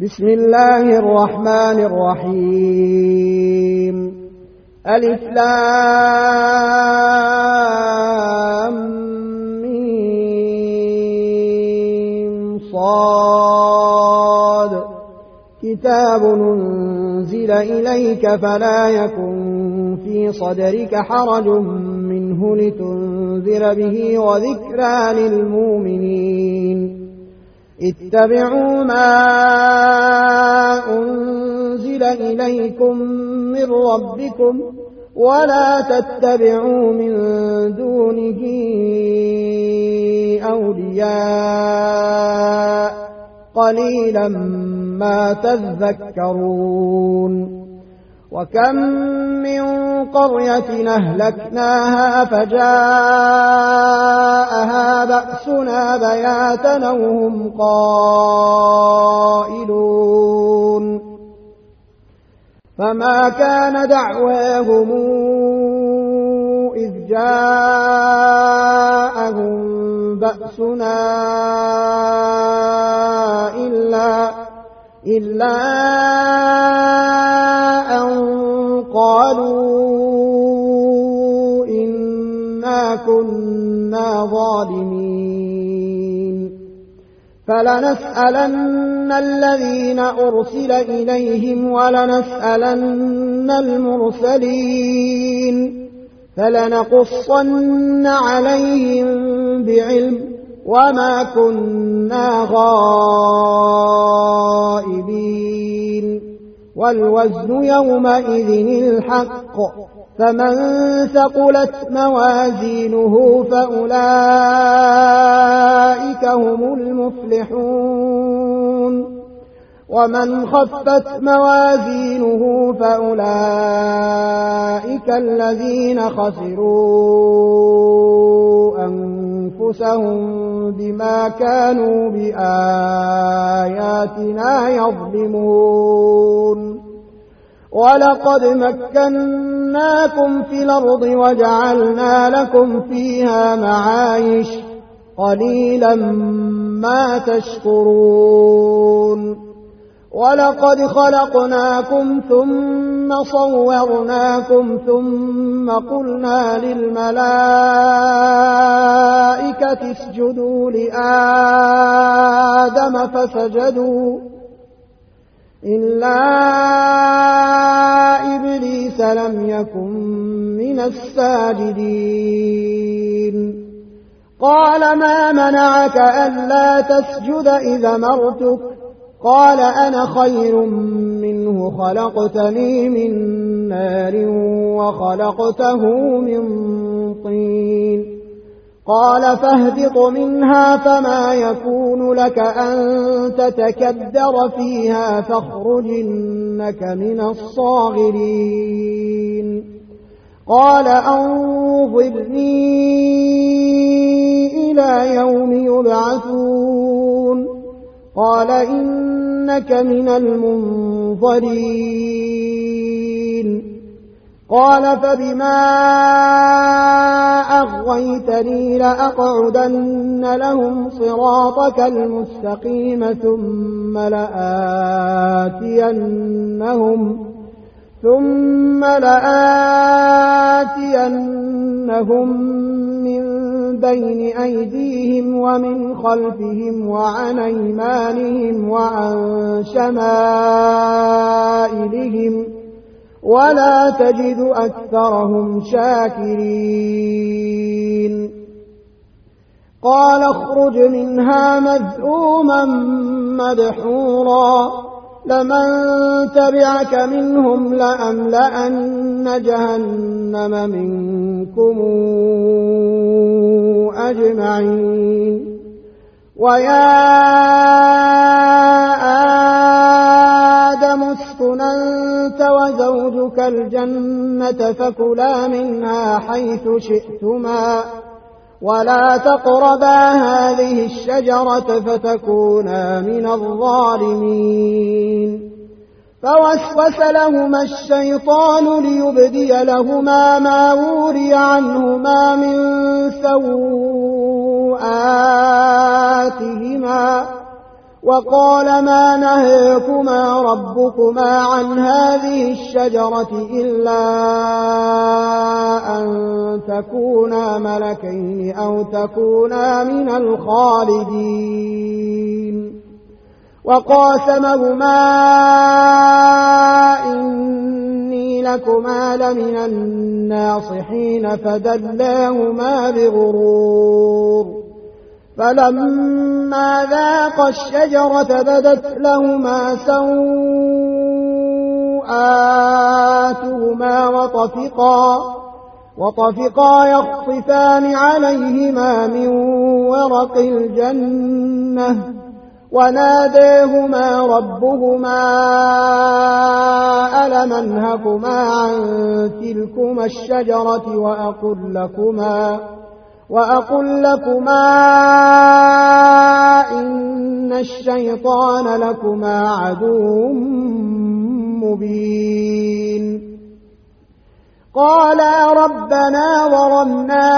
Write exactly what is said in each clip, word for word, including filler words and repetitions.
بسم الله الرحمن الرحيم. ألف لام ميم صاد. كتاب أنزل إليك فلا يكن في صدرك حرج منه لتنذر به وذكرى للمؤمنين. اتبعوا ما أنزل إليكم من ربكم ولا تتبعوا من دونه أولياء قليلا ما تذكرون. وكم من قرية أهلكناها فجاءها بأسنا بياتا وهم قائلون. فما كان دعواهم إذ جاءهم بأسنا إلا إلا أن قالوا إنا كنا ظالمين. فلنسألن الذين أرسل إليهم ولنسألن المرسلين فلنقصن عليهم بعلم وما كنا غائبين. والوزن يومئذ الحق فمن ثقلت موازينه فأولئك هم المفلحون. ومن خفت موازينه فأولئك الذين خسروا أنفسهم بما كانوا بآياتنا يظلمون. ولقد مكناكم في الأرض وجعلنا لكم فيها معايش قليلا ما تشكرون. ولقد خلقناكم ثم صورناكم ثم قلنا للملائكة اسجدوا لآدم فسجدوا إلا إبليس لم يكن من الساجدين. قال ما منعك ألا تسجد إذا أمرتك؟ قال أنا خير منه خلقتني من نار وخلقته من طين. قال فاهبط منها فما يكون لك أن تتكبر فيها فاخرج إنك من الصاغرين. قال أنظرني إلى يوم يبعثون. قال إنك من المنظرين. قال فبما أغويتني لأقعدن لهم صراطك المستقيم ثم لآتينهم ثم لآتينهم من بين أيديهم ومن خلفهم وعن أيمانهم وعن شمائلهم ولا تجد أكثرهم شاكرين. قال اخرج منها مذءوما مدحورا لمن تبعك منهم لأملأن جهنم منكم أجمعين. ويا آدم اسكن أنت وزوجك الجنة فكلا منها حيث شئتما ولا تقربا هذه الشجرة فتكونا من الظالمين. فوسوس لهما الشيطان ليبدي لهما ما وري عنهما من سوء سوآتهما وقال ما نهيكما ربكما عن هذه الشجرة إلا أن تكونا ملكين أو تكونا من الخالدين وقاسمهما إني لكما لمن الناصحين فدلاهما بغرور فلما ذاقا الشجرة بدت لهما سوآتهما وطفقا, وطفقا يخصفان عليهما من ورق الجنة وناديهما ربهما ألم أنهكما عن تلكما الشجرة وأقل لكما وأقل لكما إن الشيطان لكما عدو مبين قالا ربنا ظلمنا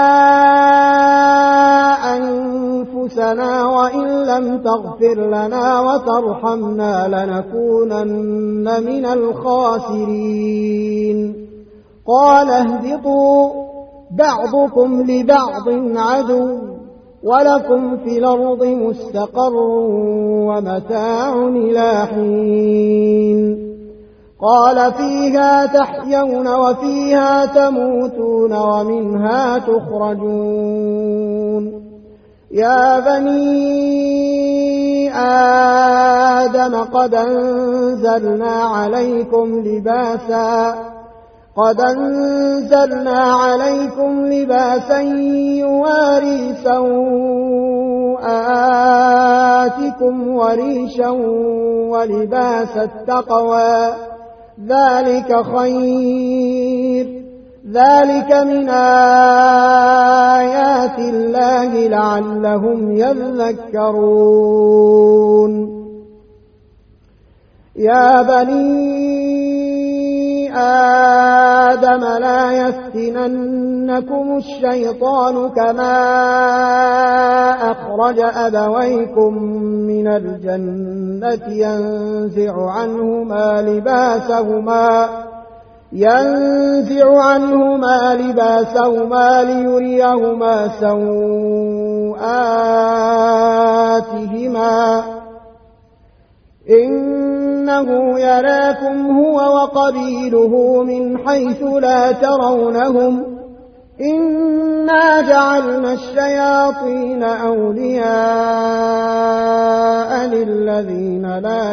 أنفسنا وإن لم تغفر لنا وترحمنا لنكونن من الخاسرين قال اهبطوا بعضكم لبعض عدو ولكم في الأرض مستقر ومتاع إلى حين قال فيها تحيون وفيها تموتون ومنها تخرجون يا بني آدم قد أنزلنا عليكم لباسا قد أنزلنا عليكم لباسا يواري سوآتكم وريشا ولباس التقوى ذلك خير ذلك من آيات الله لعلهم يذكرون يا بني آدم لا يفتننكم الشيطان كما أخرج أبويكم من الجنة ينزع عنهما لباسهما ينزع عنهما لباسهما ليريهما سوآتهما إنه يراكم هو وقبيله من حيث لا ترونهم إنا جعلنا الشياطين أولياء للذين لا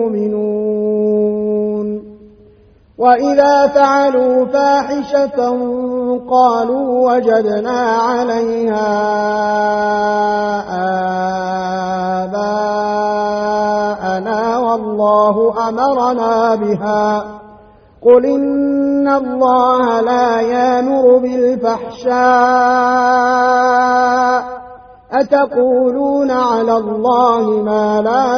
يؤمنون وإذا فعلوا فاحشة قالوا وجدنا عليها آباءنا والله أمرنا بها قل إن الله لا يأمر بالفحشاء أتقولون على الله ما لا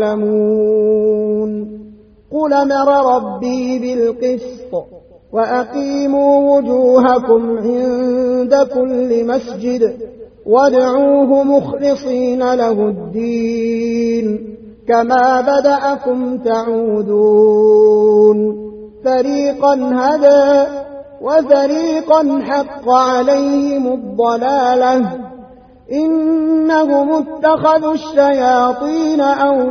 تعلمون قل أمر ربي بالقسط وأقيموا وجوهكم عند كل مسجد وادعوه مخلصين له الدين كما بدأكم تعودون فريقا هدى وفريقا حق عليهم الضلالة إنهم اتخذوا الشياطين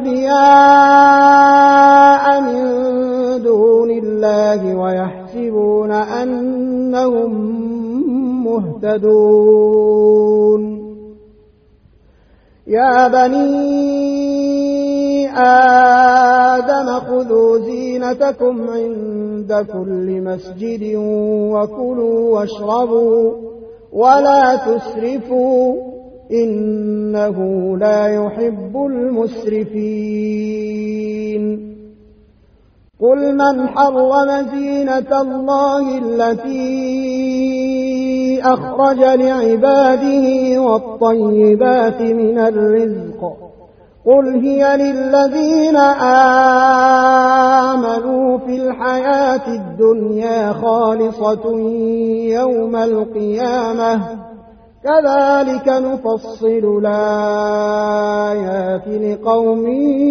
أولياء من دون الله ويحسبون أنهم مهتدون يا بني آدم خذوا زينتكم عند كل مسجد وكلوا واشربوا ولا تسرفوا إنه لا يحب المسرفين قل من حرم زينة الله التي أخرج لعباده والطيبات من الرزق قل هي للذين آمنوا في الحياة الدنيا خالصة يوم القيامة كذلك نفصل الآيات لقوم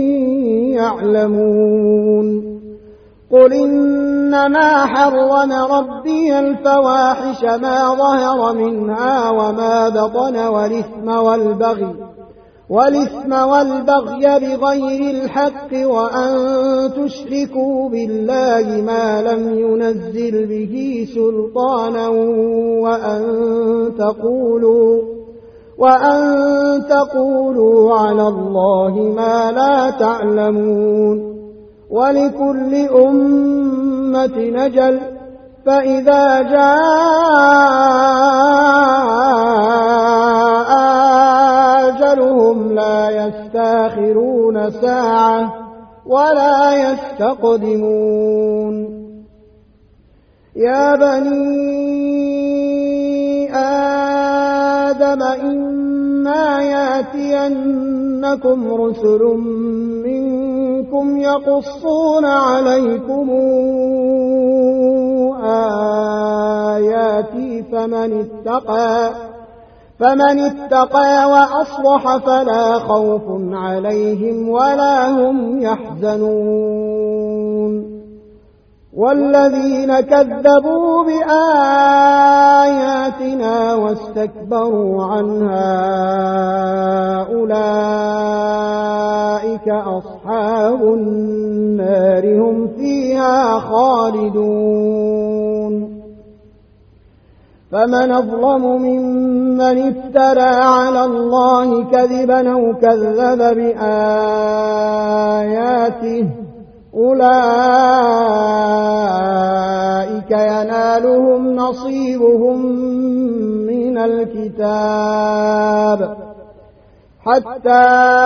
يعلمون قل إنما حرم ربي الفواحش ما ظهر منها وما بطن والإثم والبغي والإثم والبغي بغير الحق وأن تشركوا بالله ما لم ينزل به سلطانا وأن تقولوا وأن تقولوا على الله ما لا تعلمون ولكل أمة نجل فإذا جاء أجلهم لا يستاخرون ساعة ولا يستقدمون يا بني آدم إما يأتينكم رسل منكم يقصون عليكم آياتي فمن اتقى فمن اتقى وأصلح فلا خوف عليهم ولا هم يحزنون والذين كذبوا بآياتنا واستكبروا عنها أولئك أصحاب النار هم فيها خالدون فمن أظلم ممن افترى على الله كذبا أو كذب بآياته أولئك ينالهم نصيبهم من الكتاب حتى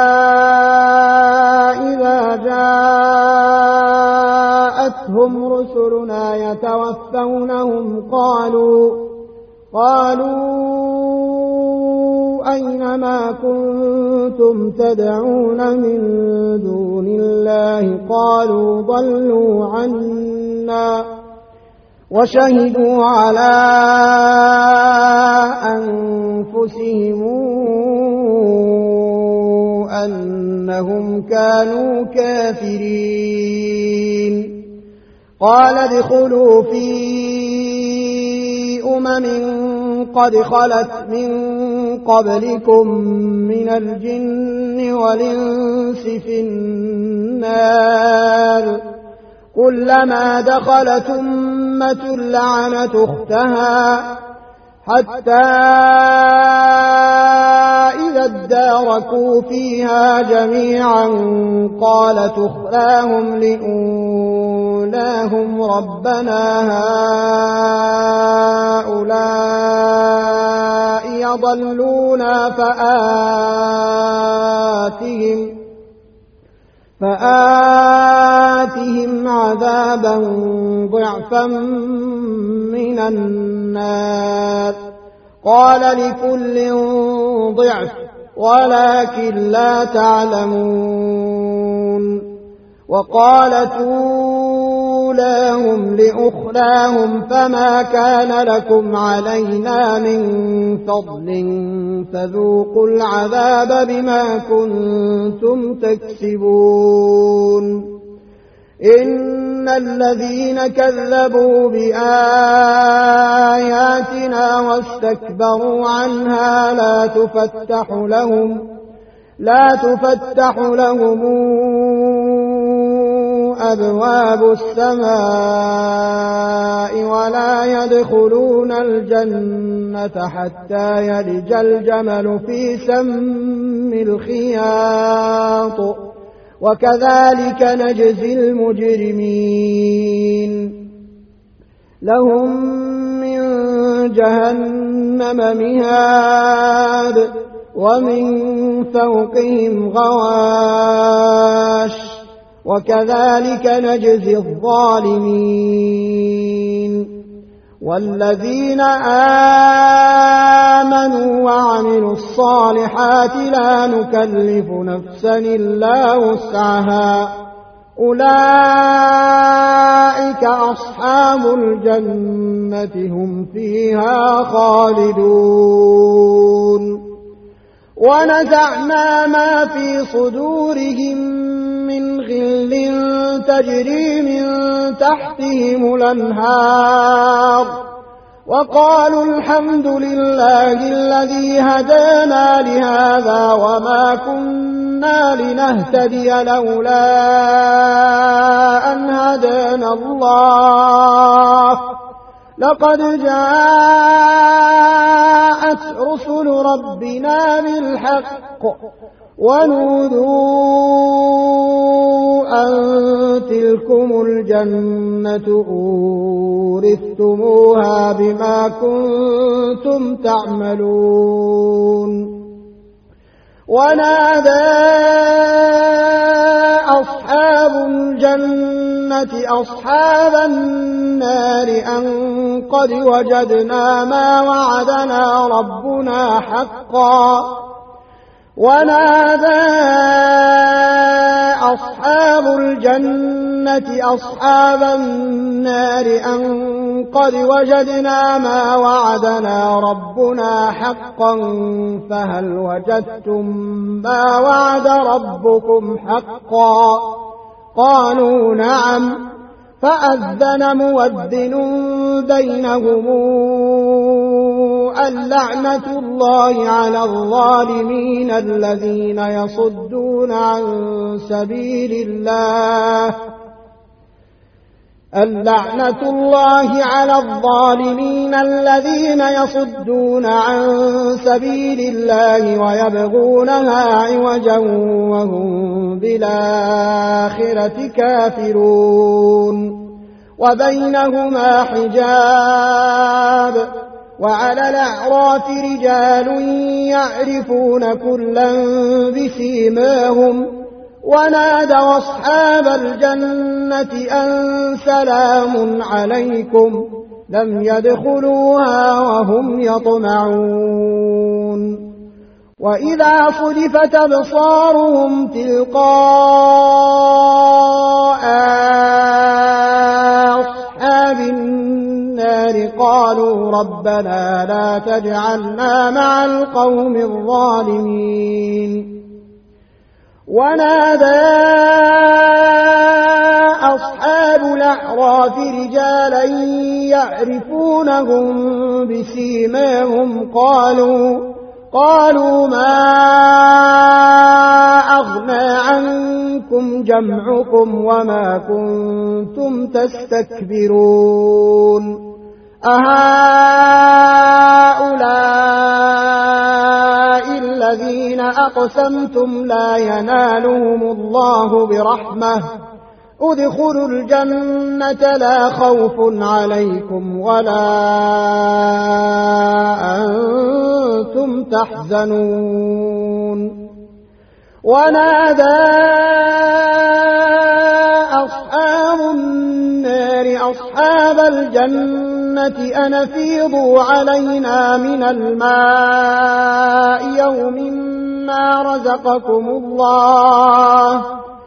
إذا جاءتهم رسلنا يتوفونهم قالوا قالوا أين ما كنتم تدعون من دون الله قالوا ضلوا عنا وشهدوا على أنفسهم أنهم كانوا كافرين قال ادخلوا في أمم قد خلت من قبلكم من الجن والإنس في النار كلما دخلت أمة لعنت أختها حتى إذا اداركوا فيها جميعا قالت أخراهم لأولاهم ربنا هؤلاء يضلونا فآتهم فآتهم عذابا ضعفا من النار قال لكل ضعف ولكن لا تعلمون وقالت أولاهم لأخراهم فما كان لكم علينا من فضل فذوقوا العذاب بما كنتم تكسبون إن الذين كذبوا بآياتنا واستكبروا عنها لا تفتح لهم لا تفتح لهم أبواب السماء ولا يدخلون الجنة حتى يلج الجمل في سم الخياط وكذلك نجزي المجرمين لهم من جهنم مهاد ومن فوقهم غواش وكذلك نجزي الظالمين والذين آمنوا وعملوا الصالحات لا نكلف نفسا إلا وسعها أولئك أصحاب الجنة هم فيها خالدون ونزعنا ما في صدورهم من غل تجري من تحتهم الأنهار وقالوا الحمد لله الذي هدانا لهذا وما كنا لنهتدي لولا أن هدانا الله لقد جاءت رسل ربنا بالحق ونودوا أن تلكم الجنة أورثتموها بما كنتم تعملون ونادى أصحاب الجنة أصحاب النار أن قد وجدنا ما وعدنا ربنا حقا ونادى أصحاب الجنة أصحاب النار أن قد وجدنا ما وعدنا ربنا حقا فهل وجدتم ما وعد ربكم حقا قالوا نعم فأذن مودن بينهم اللعنة الله على الظالمين الذين يصدون عن سبيل الله اللعنة الله على الظالمين الذين يصدون عن سبيل الله ويبغونها عوجا وهم بالآخرة كافرون وبينهما حجاب وعلى الأعراف رجال يعرفون كلا بسيماهم ونادوا أصحاب الجنة أن سلام عليكم لم يدخلوها وهم يطمعون وإذا صرفت أبصارهم تلقاء أصحاب النار قالوا ربنا لا تجعلنا مع القوم الظالمين ونادى أصحاب الأعراف رجالا يعرفونهم بسيماهم قالوا قالوا ما أغنى عنكم جمعكم وما كنتم تستكبرون أهؤلاء الذين أقسمتم لا ينالهم الله برحمة ادخلوا الجنة لا خوف عليكم ولا أنتم تحزنون ونادى أصحاب النار أصحاب الجنة أن أفيضوا علينا من الماء يوم ما رزقكم الله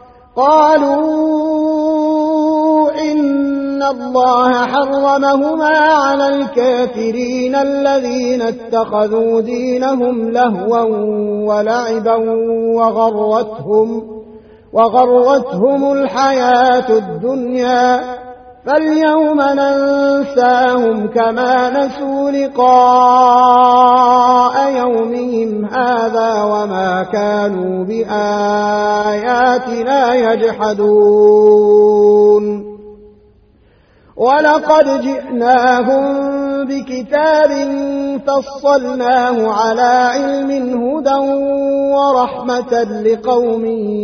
قالوا إن الله حرمهما على الكافرين الذين اتخذوا دينهم لهوا ولعبا وغرتهم, وغرتهم الحياة الدنيا فاليوم ننساهم كما نسوا لقاء يومهم هذا وما كانوا بآياتنا يجحدون ولقد جئناهم بكتاب فصلناه على علم هدى ورحمة لقوم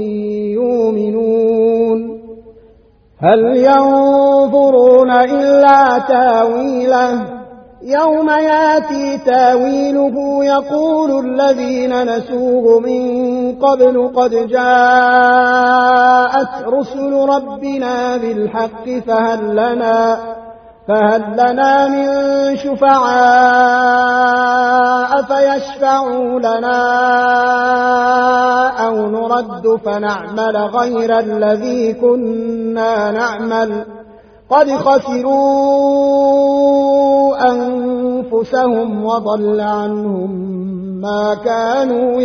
يؤمنون هل ينظرون إلا تاويله يوم ياتي تاويله يقول الذين نسوه من قبل قد جاءت رسل ربنا بالحق فهل لنا, فهل لنا من شفعاء فيشفعوا لنا أو نرد فنعمل غير الذي كنا نعمل قد خسروا أنفسهم وضل عنهم ما كانوا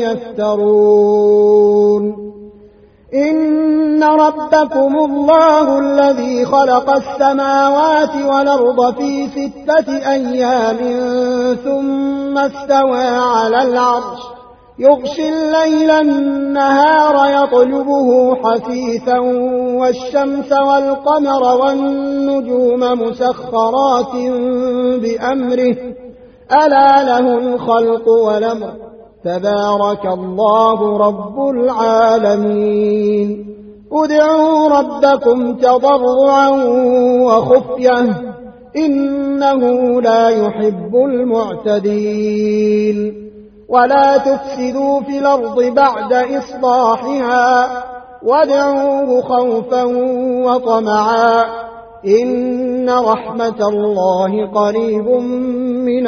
يفترون إن ربكم الله الذي خلق السماوات والأرض في ستة أيام ثم استوى على العرش يغشي الليل النهار يطلبه حثيثا والشمس والقمر والنجوم مسخرات بأمره ألا له الخلق والأمر تبارك الله رب العالمين ادعوا ربكم تضرعا وخفية إنه لا يحب المعتدين ولا تفسدوا في الأرض بعد إصلاحها وادعوه خوفا وطمعا إن رحمة الله قريب من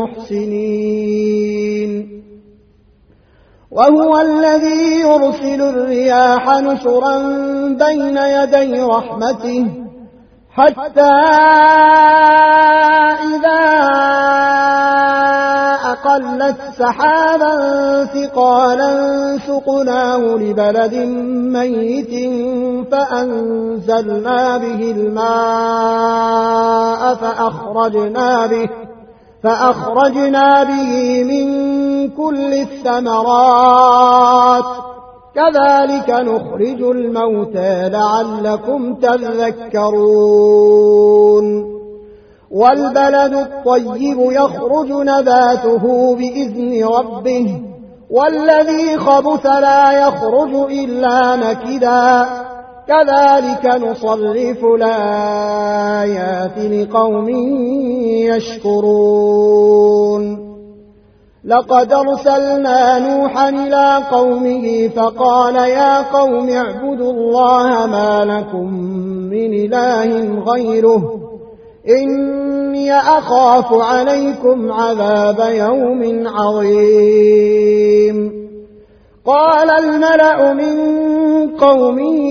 المحسنين وهو الذي يرسل الرياح نشرا بين يدي رحمته حتى إذا أقلت سحابا ثقالا سقناه لبلد ميت فأنزلنا به الماء فأخرجنا به فأخرجنا به من كل الثمرات كذلك نخرج الموتى لعلكم تذكرون والبلد الطيب يخرج نباته بإذن ربه والذي خبث لا يخرج إلا نكدا كذلك نصرف الآيات لقوم يشكرون لقد أرسلنا نوحا إلى قومه فقال يا قوم اعبدوا الله ما لكم من إله غيره إني أخاف عليكم عذاب يوم عظيم قال الملأ من قومه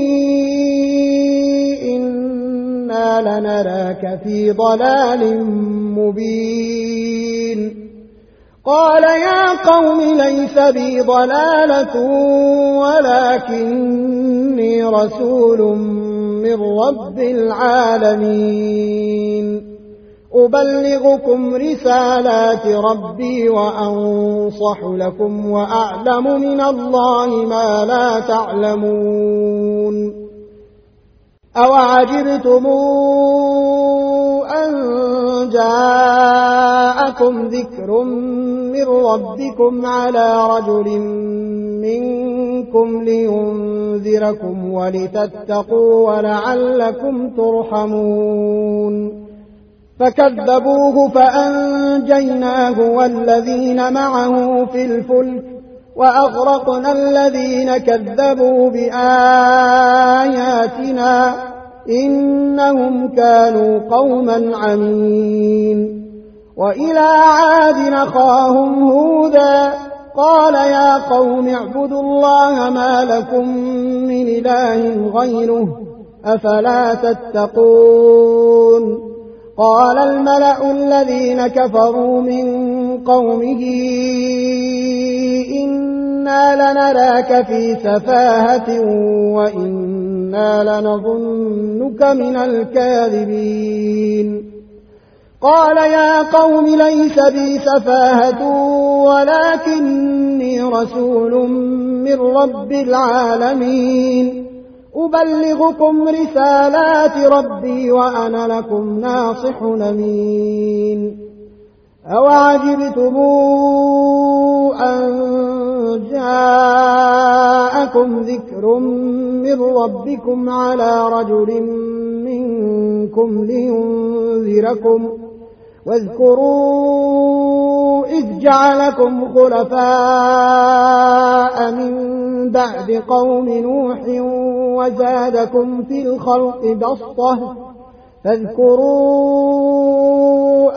إنا لنراك في ضلال مبين قال يا قوم ليس بي ضلالة ولكني رسول من رب العالمين أبلغكم رسالات ربي وأنصح لكم وأعلم من الله ما لا تعلمون أوعجبتم أن جاءكم ذكر من ربكم على رجل منكم لينذركم ولتتقوا ولعلكم ترحمون فكذبوه فأنجيناه والذين معه في الفلك وأغرقنا الذين كذبوا بآياتنا إنهم كانوا قوما عمين وإلى عاد أخاهم هودا قال يا قوم اعبدوا الله ما لكم من إله غيره أفلا تتقون قال الملأ الذين كفروا من قومه إنا لنراك في سفاهة وإنا لنظنك من الكاذبين قال يا قوم ليس بي سفاهة ولكني رسول من رب العالمين أبلغكم رسالات ربي وأنا لكم ناصح أمين أوعجبتم أن جاءكم ذكر من ربكم على رجل منكم لينذركم واذكروا إذ جعلكم خلفاء من بعد قوم نوح وزادكم في الخلق بسطة فاذكروا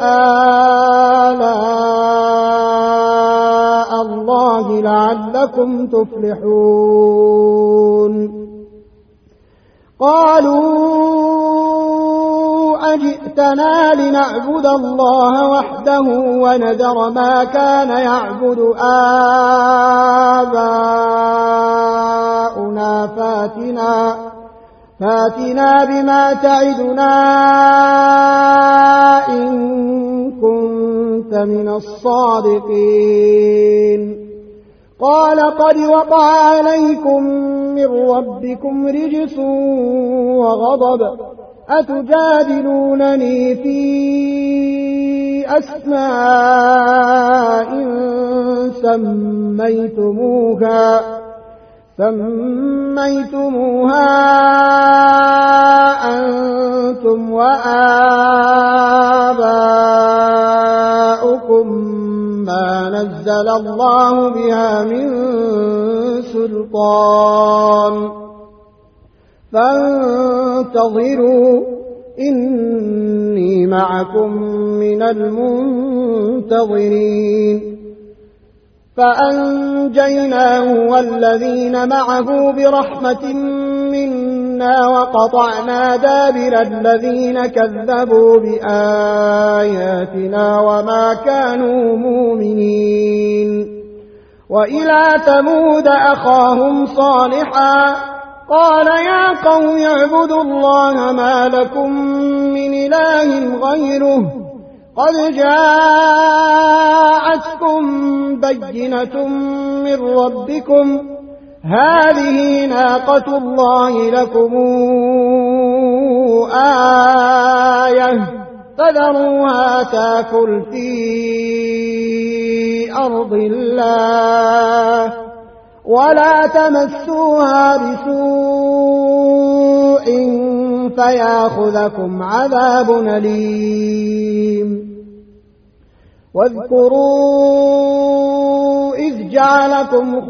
آلاء الله لعلكم تفلحون قالوا أجئتنا لنعبد الله وحده ونذر ما كان يعبد آباؤنا فاتنا فاتنا بما تعدنا إن كنت من الصادقين قال قد وقع عليكم من ربكم رجس وغضب أتجادلونني في أسماء سميتموها سميتموها أنتم وآباؤكم ما نزل الله بها من سلطان فانتظروا إني معكم من المنتظرين فأنجيناه والذين معه برحمة منا وقطعنا دابر الذين كذبوا بآياتنا وما كانوا مؤمنين وإلى ثمود أخاهم صالحا قال يا قوم اعبدوا الله ما لكم من إله غيره قد جاءتكم بينة من ربكم هذه ناقة الله لكم آية فذروها تاكل في أرض الله ولا تمسوها بسوء فياخذكم عذاب أليم واذكروا إذ جعلكم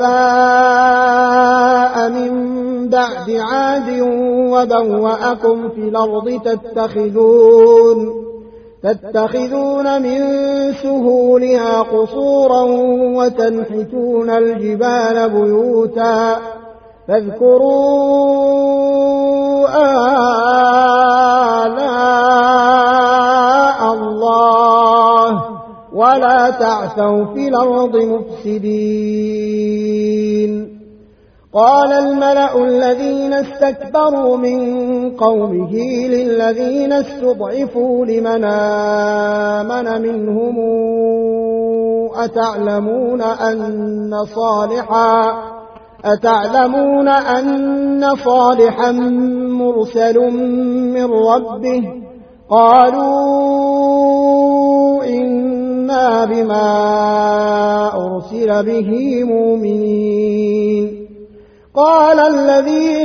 خلفاء من بعد عاد وبوأكم في الأرض تتخذون تتخذون من سهولها قصورا وتنحتون الجبال بيوتا فاذكروا آلاء الله ولا تعثوا في الأرض مفسدين قال الملأ الذين استكبروا من قومه للذين استضعفوا لمن آمن منهم أتعلمون أن صالحا أتعلمون أن صالحا مرسل من ربه قالوا إنا بما أرسل به مؤمنين قال الذين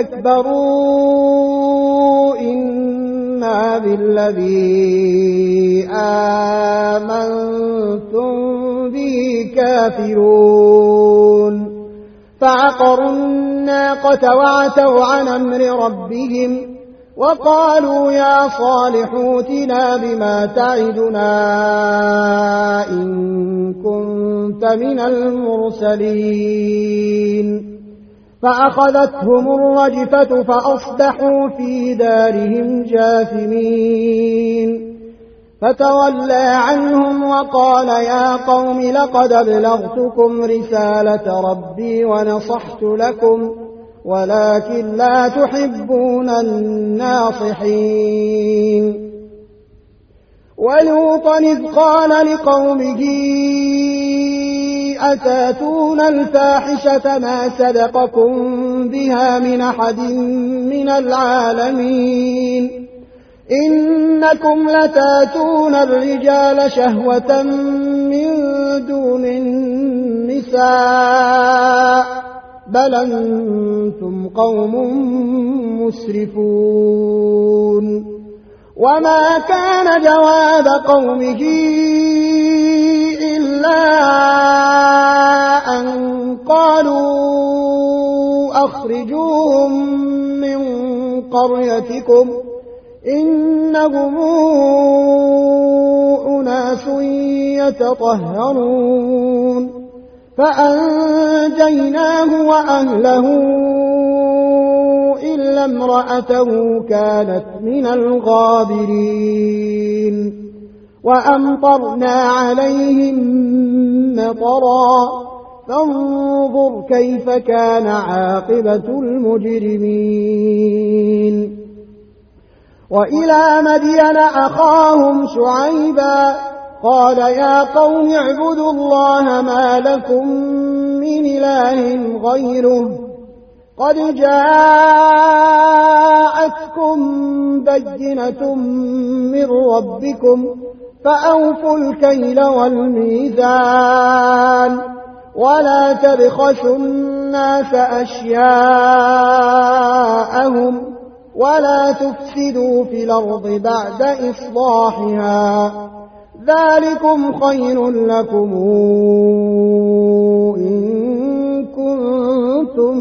استكبروا إنا بالذي آمنتم به كافرون فعقروا الناقة وعتوا عن أمر ربهم وقالوا يا صالح ائتنا بما تعدنا إن كنت من المرسلين فأخذتهم الرجفة فأصبحوا في دارهم جاثمين فتولى عنهم وقال يا قوم لقد أبلغتكم رسالة ربي ونصحت لكم ولكن لا تحبون الناصحين ولوطا إذ قال لقومه أتاتون الفاحشة ما سبقكم بها من أحد من العالمين إنكم لتاتون الرجال شهوة من دون النساء بل أنتم قوم مسرفون وما كان جواب قومه إلا أن قالوا أخرجوهم من قريتكم إنهم أناس يتطهرون فأنجيناه وأهله إلا امرأته كانت من الغابرين وأمطرنا عليهم مطرا فانظر كيف كان عاقبة المجرمين وإلى مدين أخاهم شعيبا قال يا قوم اعبدوا الله ما لكم من إله غيره قد جاءتكم بينة من ربكم فأوفوا الكيل والميزان ولا تبخسوا الناس أشياءهم ولا تفسدوا في الأرض بعد إصلاحها ذلكم خير لكم إن كنتم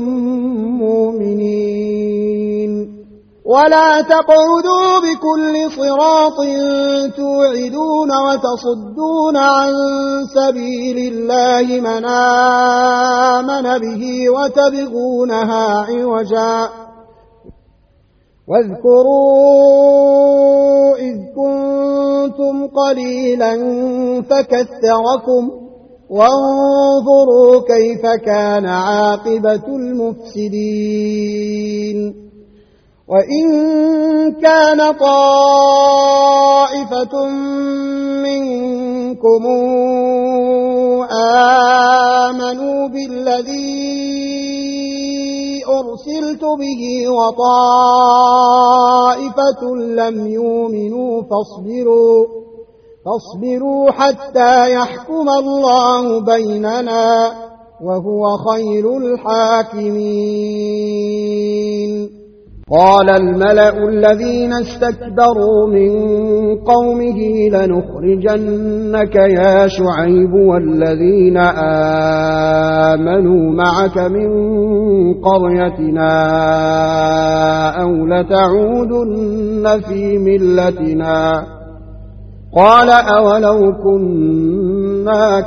مؤمنين ولا تقعدوا بكل صراط توعدون وتصدون عن سبيل الله من آمن به وتبغونها عوجا واذكروا إذ كنتم قليلا فكثركم وانظروا كيف كان عاقبة المفسدين وإن كان طائفة منكم آمنوا بالذي أرسلت به وطائفة لم يؤمنوا فاصبروا فاصبروا حتى يحكم الله بيننا وهو خير الحاكمين قال الملأ الذين استكبروا من قومه لنخرجنك يا شعيب والذين آمنوا معك من قريتنا أو لتعودن في ملتنا قال أولو كنا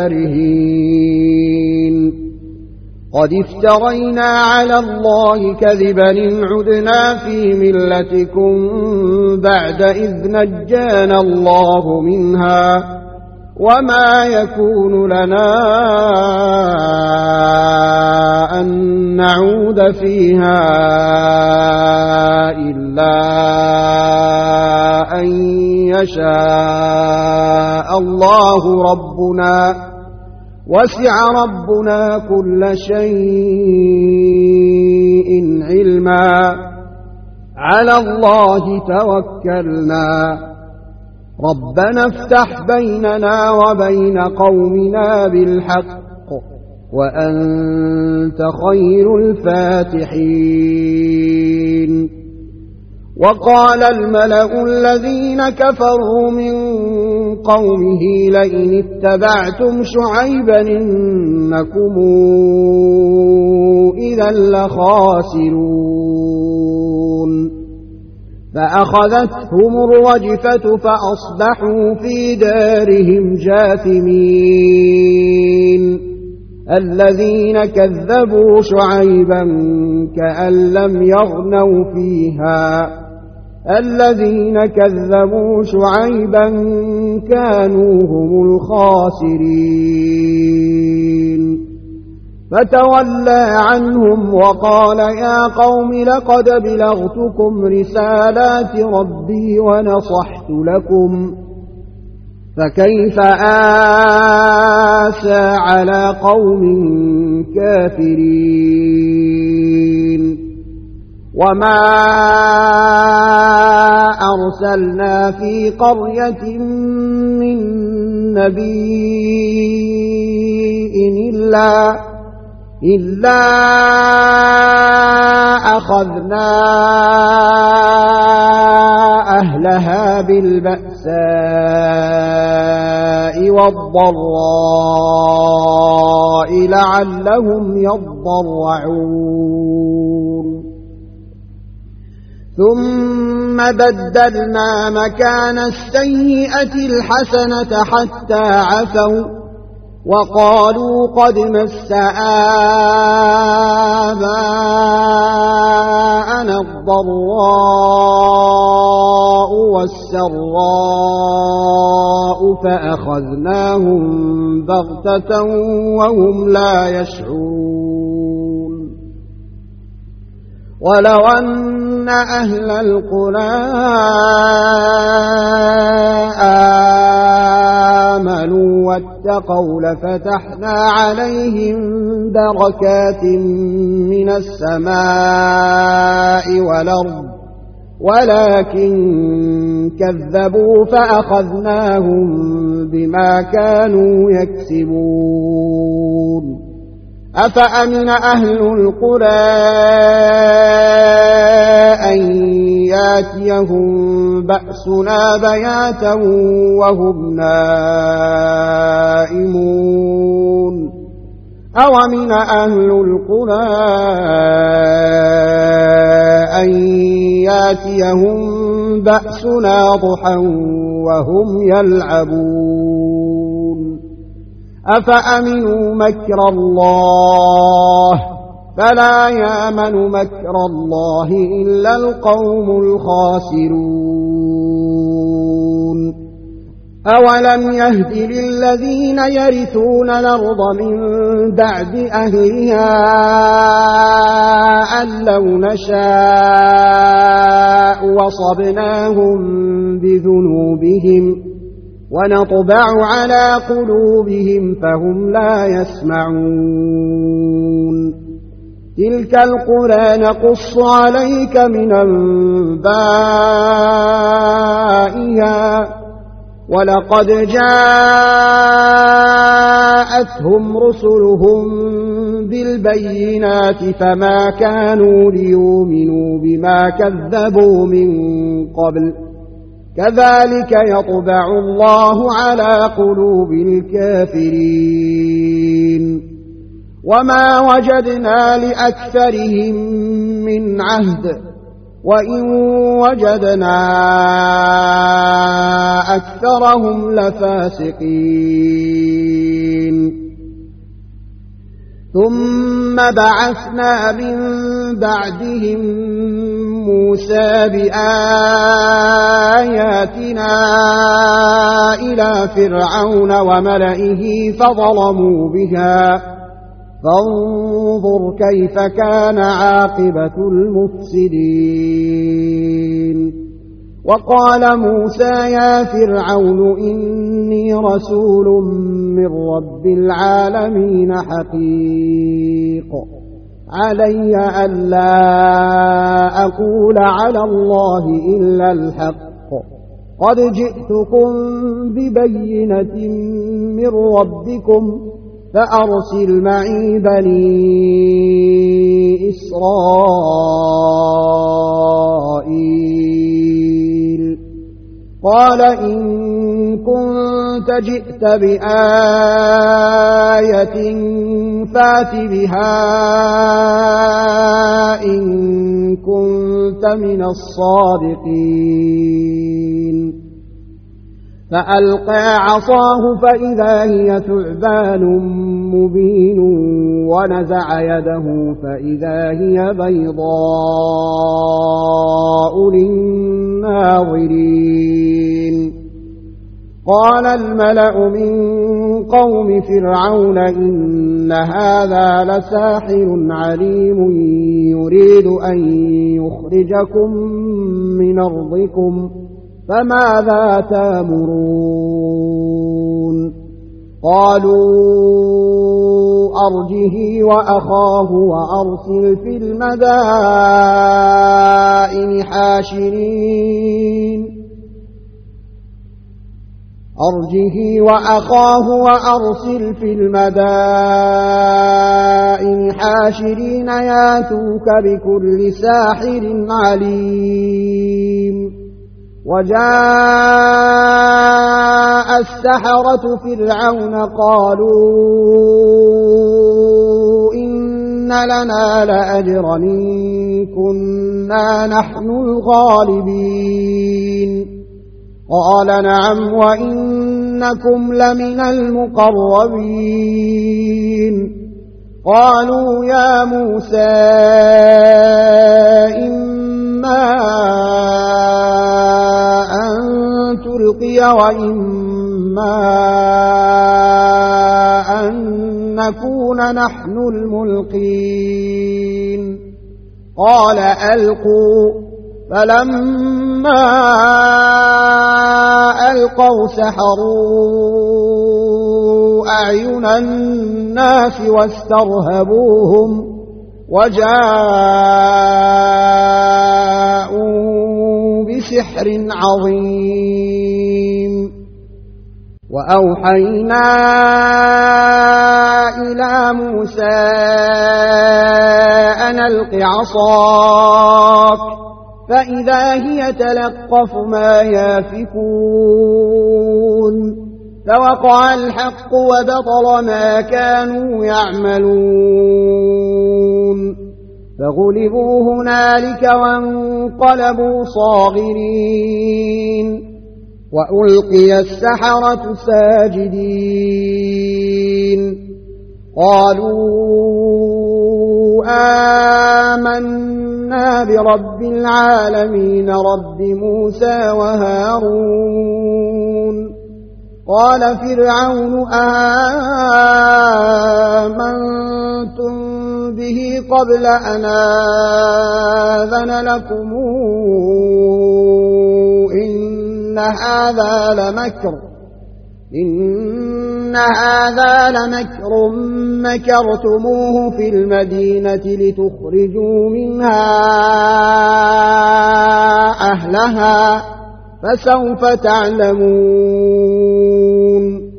كارهين قد افترينا على الله كذبا إن عدنا في ملتكم بعد إذ نجانا الله منها وما يكون لنا أن نعود فيها إلا أن يشاء الله ربنا وسع ربنا كل شيء علما على الله توكلنا ربنا افتح بيننا وبين قومنا بالحق وأنت خير الفاتحين وقال الملأ الذين كفروا من قومه لئن اتبعتم شعيبا إنكم إذا لخاسرون فأخذتهم الرجفة فأصبحوا في دارهم جاثمين الذين كذبوا شعيبا كأن لم يغنوا فيها الذين كذبوا شعيبا كانوا هم الخاسرين فتولى عنهم وقال يا قوم لقد بلغتكم رسالات ربي ونصحت لكم فكيف آسى على قوم كافرين وما أرسلنا في قرية من نبي إلا إلا أخذنا أهلها بالبأساء والضراء لعلهم يضرعون ثم بدلنا مكان السيئة الحسنة حتى عفوا وقالوا قد مس آباءنا الضراء والسراء فأخذناهم بغتة وهم لا يشعرون ولو أن أهل القرى آمنوا واتقوا لفتحنا عليهم بركات من السماء والأرض ولكن كذبوا فأخذناهم بما كانوا يكسبون أفأمن أهل القرى أن ياتيهم بأسنا بياتا وهم نائمون أومن أهل القرى أن ياتيهم بأسنا ضحى وهم يلعبون أفأمنوا مكر الله فلا يامن مكر الله إلا القوم الخاسرون أولم يهد للذين يرثون الأرض من بعد أهلها أن لو نشاء وصبناهم بذنوبهم ونطبع على قلوبهم فهم لا يسمعون تلك القرى نقص عليك من أنبائها ولقد جاءتهم رسلهم بالبينات فما كانوا ليؤمنوا بما كذبوا من قبل كذلك يطبع الله على قلوب الكافرين وما وجدنا لأكثرهم من عهد وإن وجدنا أكثرهم لفاسقين ثم بعثنا من بعدهم موسى بآياتنا إلى فرعون وملئه فظلموا بها فانظر كيف كان عاقبة المفسدين وقال موسى يا فرعون إني رسول من رب العالمين حقيق علي ألا أقول على الله إلا الحق قد جئتكم ببينة من ربكم فأرسل معي بني إسرائيل قال إن كنت جئت بآية فات بها إن كنت من الصادقين فألقى عصاه فإذا هي ثعبان مبين ونزع يده فإذا هي بيضاء للناظرين قال الملأ من قوم فرعون إن هذا لساحر عليم يريد أن يخرجكم من أرضكم فماذا تأمرون قالوا أرجه وأخاه وأرسل في المدائن حاشرين أرجه وأخاه وأرسل في المدائن حاشرين ياتوك بكل ساحر عليم وجاء السحرة فرعون قالوا إن لنا لأجرا إن كنا نحن الغالبين قال نعم وإنكم لمن المقربين قالوا يا موسى إما أن تلقي وإما أن نكون نحن الملقين قال ألقوا فلما ألقوا سحروا أعين الناس واسترهبوهم وجاءوا بسحر عظيم وأوحينا إلى موسى أن ألق عصاك فإذا هي تلقف ما يافكون فوقع الحق وبطل ما كانوا يعملون فغلبوا هنالك وانقلبوا صاغرين وألقي السحرة ساجدين قالوا آمنا برب العالمين رب موسى وهارون قال فرعون آمنتم به قبل أن آذن لكم إن هذا لمكر إن هذا لمكر مكرتموه في المدينة لتخرجوا منها أهلها فسوف تعلمون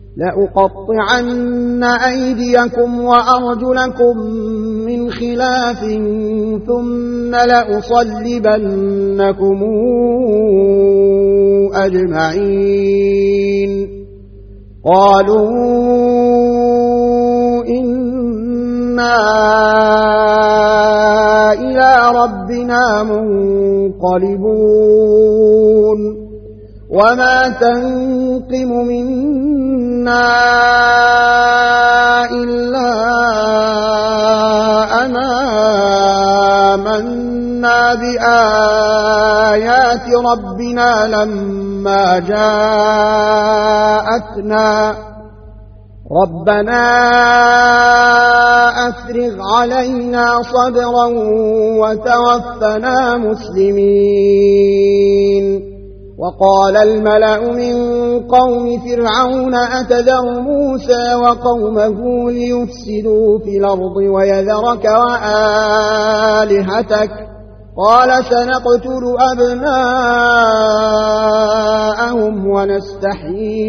لأقطعن أيديكم وأرجلكم من خلاف ثم لأصلبنكم أجمعين قالوا إنا إلى ربنا منقلبون وما تنقم منا إلا أن آمنا بآيات ربنا لما جاءتنا ربنا أفرغ علينا صبرا وتوفنا مسلمين وقال الملأ من قوم فرعون أتذر موسى وقومه ليفسدوا في الأرض ويذرك وآلهتك قال سنقتل أبناءهم ونستحيي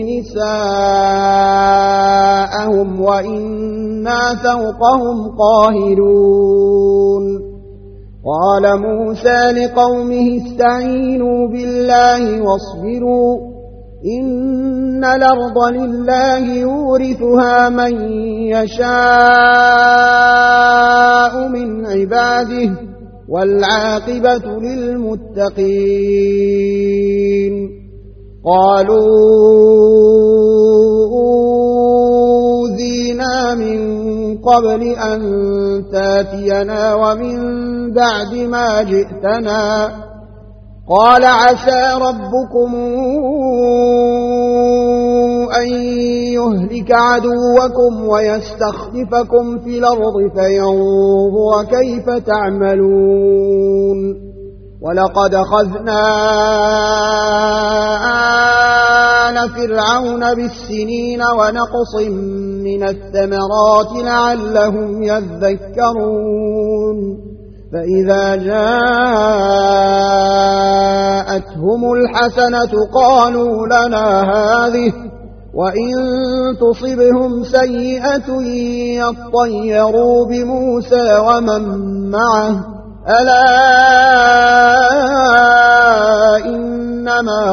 نساءهم وإنا فوقهم قاهرون قال موسى لقومه استعينوا بالله واصبروا إن الأرض لله يورثها من يشاء من عباده والعاقبة للمتقين قالوا أوذينا من قبل أن تاتينا ومن بعد ما جئتنا قال عسى ربكم أن يهلك عدوكم ويستخلفكم في الأرض فينظر كيف تعملون ولقد أخذنا آل فرعون بالسنين ونقص من الثمرات لعلهم يذكرون فإذا جاءتهم الحسنة قالوا لنا هذه وإن تصبهم سيئة يطيروا بموسى ومن معه ألا إنما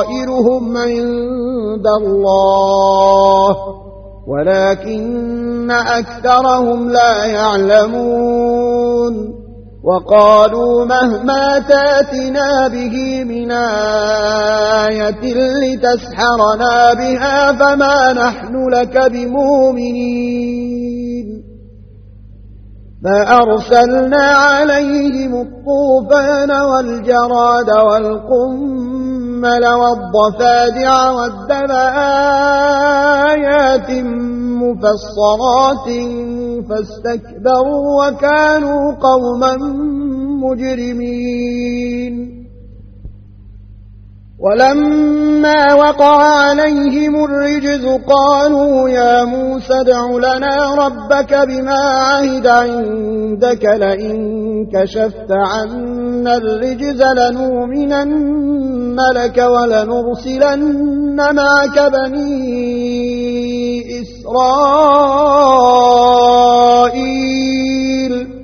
طائرهم عند الله ولكن أكثرهم لا يعلمون وقالوا مهما تاتنا به من آية لتسحرنا بها فما نحن لك بمؤمنين فأرسلنا عليهم الطوفان والجراد والقمل والضفادع والدم آيات مفصلات فاستكبروا وكانوا قوما مجرمين ولما وقع عليهم الرجز قالوا يا موسى ادع لنا ربك بما عهد عندك لئن كشفت عنا الرجز لنؤمنن لك ولنرسلن معك بني إسرائيل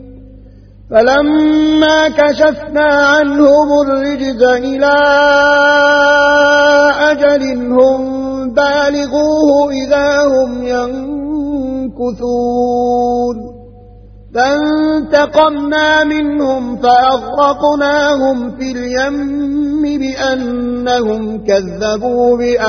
فلما كشفنا عنهم الرجز إلى أجل هم بالغوه إذا هم ينكثون فانتقمنا منهم فأغرقناهم في اليم بأنهم كذبوا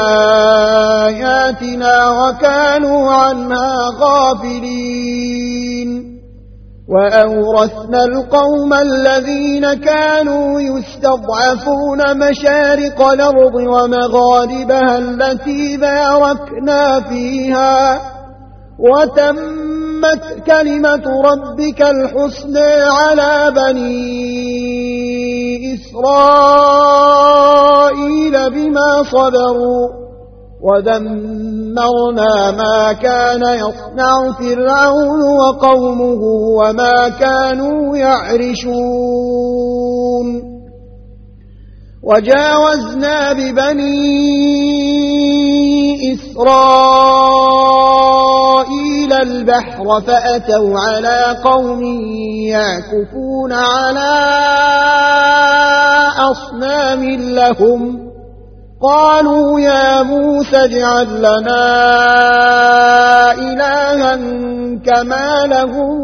بآياتنا وكانوا عنها غافلين وأورثنا القوم الذين كانوا يستضعفون مشارق الأرض ومغاربها التي باركنا فيها وتمت كلمة ربك الحسنى على بني إسرائيل بما صبروا ودمرنا ما كان يصنع فرعون وقومه وما كانوا يعرشون وجاوزنا ببني إسرائيل البحر فأتوا على قوم يعكفون على أصنام لهم قالوا يا موسى اجعل لنا إلها كما لهم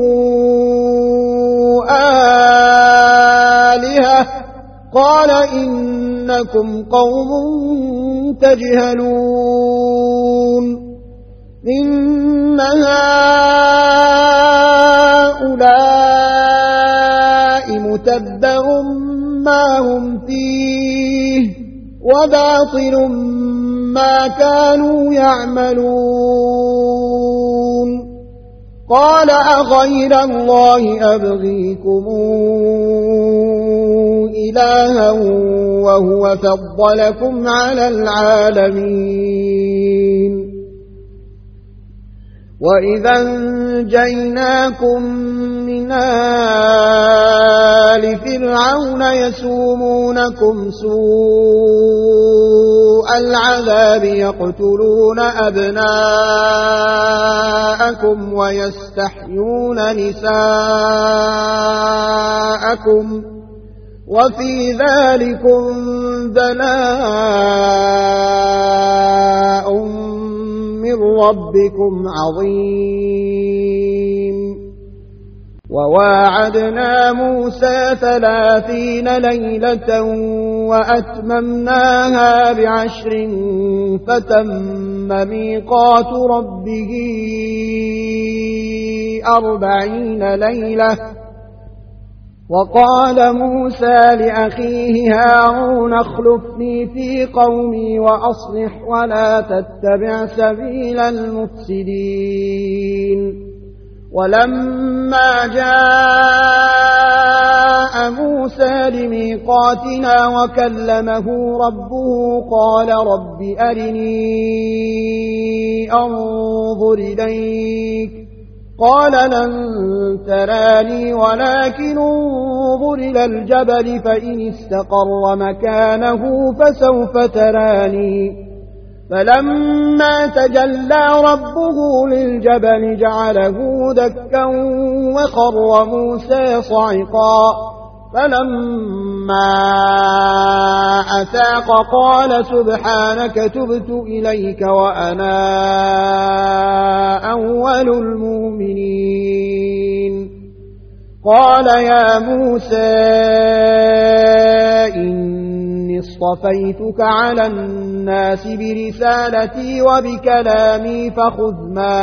آلهة قال إنكم قوم تجهلون إن هؤلاء متبر ما هم فيه وباطل ما كانوا يعملون قال أغير الله أبغيكم إلها وهو فضلكم على العالمين وإذا انجيناكم من آل فرعون يسومونكم سوء العذاب يقتلون أبناءكم ويستحيون نساءكم وفي ذلكم بلاء من ربكم عظيم وواعدنا موسى ثلاثين ليلة وأتممناها بعشر فتم ميقات ربه أربعين ليلة وقال موسى لأخيه هارون اخلفني في قومي وأصلح ولا تتبع سبيل المفسدين ولما جاء موسى لميقاتنا وكلمه ربه قال رب أرني أنظر إليك قال لن تراني ولكن انظر إلى الجبل فإن استقر مكانه فسوف تراني فلما تجلى ربه للجبل جعله دكا وخر موسى صعقا فلما أفاق قال سبحانك تبت إليك وأنا أول المؤمنين قال يا موسى إني اصطفيتك على الناس برسالتي وبكلامي فخذ ما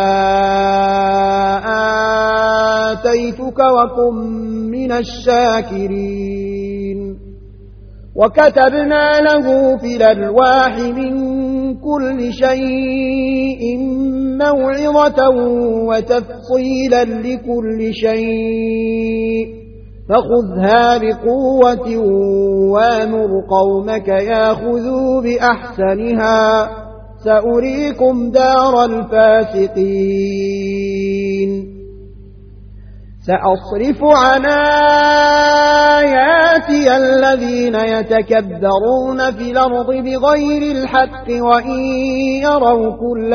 آتيتك وكن من الشاكرين وكتبنا له في الألواح من كل شيء موعظة وتفصيلا لكل شيء فخذها بقوة وامر قومك ياخذوا بأحسنها سأريكم دار الفاسقين سأصرف عن آياتي الذين يتكبرون في الأرض بغير الحق وإن يروا كل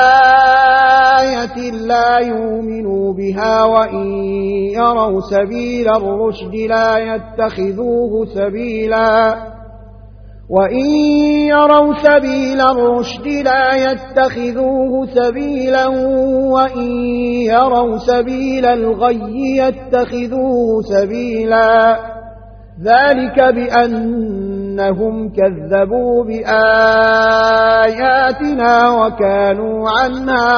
آية لا يؤمنوا بها وإن يروا سبيل الرشد لا يتخذوه سبيلا وإن يروا سبيل الرشد لا يتخذوه سبيلا وإن يروا سبيل الغي يتخذوه سبيلا ذلك بأنهم كذبوا بآياتنا وكانوا عنها